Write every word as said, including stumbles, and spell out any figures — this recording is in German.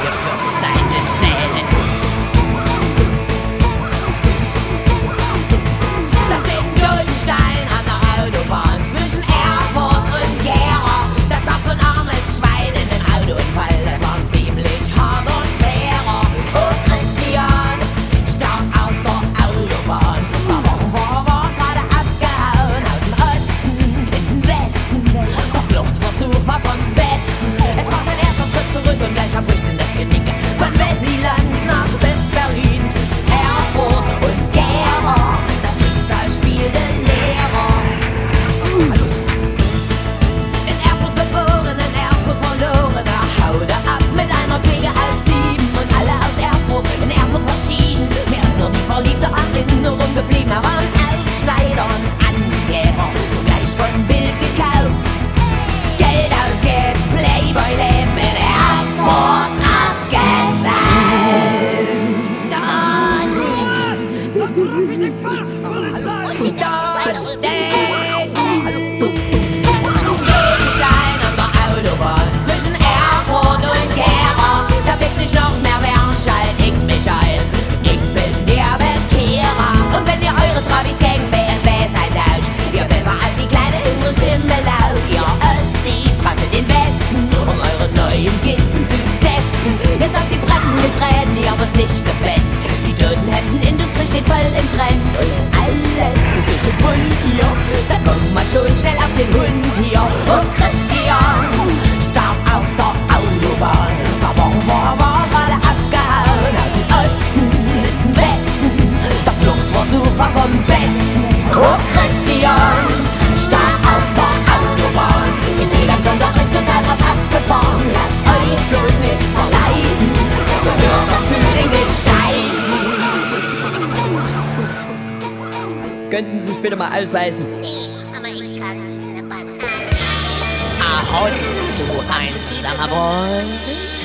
Schläge für seine Seele. Da steht ein Glutstein an der Autobahn zwischen Erfurt und Gera. Da starb so ein armes Schwein in den Autounfall. Das war ein ziemlich harter, schwerer. Oh Christian starb auf der Autobahn. Warum war er gerade abgehauen aus dem Osten in den Westen? Der Fluchtversuch war vom Besten. Es war sein erster Schritt zurück und gleich verbricht ihm das Genick. Von Wessiland nach West-Berlin zwischen Erfurt und Gera. Das Schicksal spielte Lehrer. In Erfurt geboren, in Erfurt verloren. Er haute ab mit einer Kliege aus sieben und alle aus Erfurt, in Erfurt verschieden. Mir ist nur die verliebte Erinnerung geblieben. Er war ein Aufschneider, ein Angeber, zugleich von Bild gekauft. Geld ausgeben, Playboy-Leben in Erfurt abgesaugt. Da steht Glutstein an der Autobahn zwischen Erfurt und Gera. Da blickt sich noch mehr wer, schalt ich mich ein. Ich bin der Bekehrer. Und wenn ihr eure Trabis gegen B M W seid tauscht, ihr besser als die kleine innere Stimme laut. Ihr Ossis rastet den Westen, um eure neuen Kisten zu testen. Jetzt auf die Bremsen getreten, ihr wird nicht gepennt. Die Totenhemdenindustrie steht voll im Trend. Und alles ist so schön bunt hier, da kommt man schon schnell auf den Hund hier. Und Christian starb auf der Autobahn. Warum war er gerade abgehauen aus dem Osten in den Westen? Der Fluchtversuch war vom Besten. Oh Christian starb auf der Autobahn. Die Bilanzsonder ist total drauf abgefahren. Lasst euch bloß nicht verleiten, ihr gehört doch zu den Gescheiten. Könnten Sie sich bitte mal ausweisen? Nee, aber ich kann eine Banane. Ahoi, du einsamer Boy.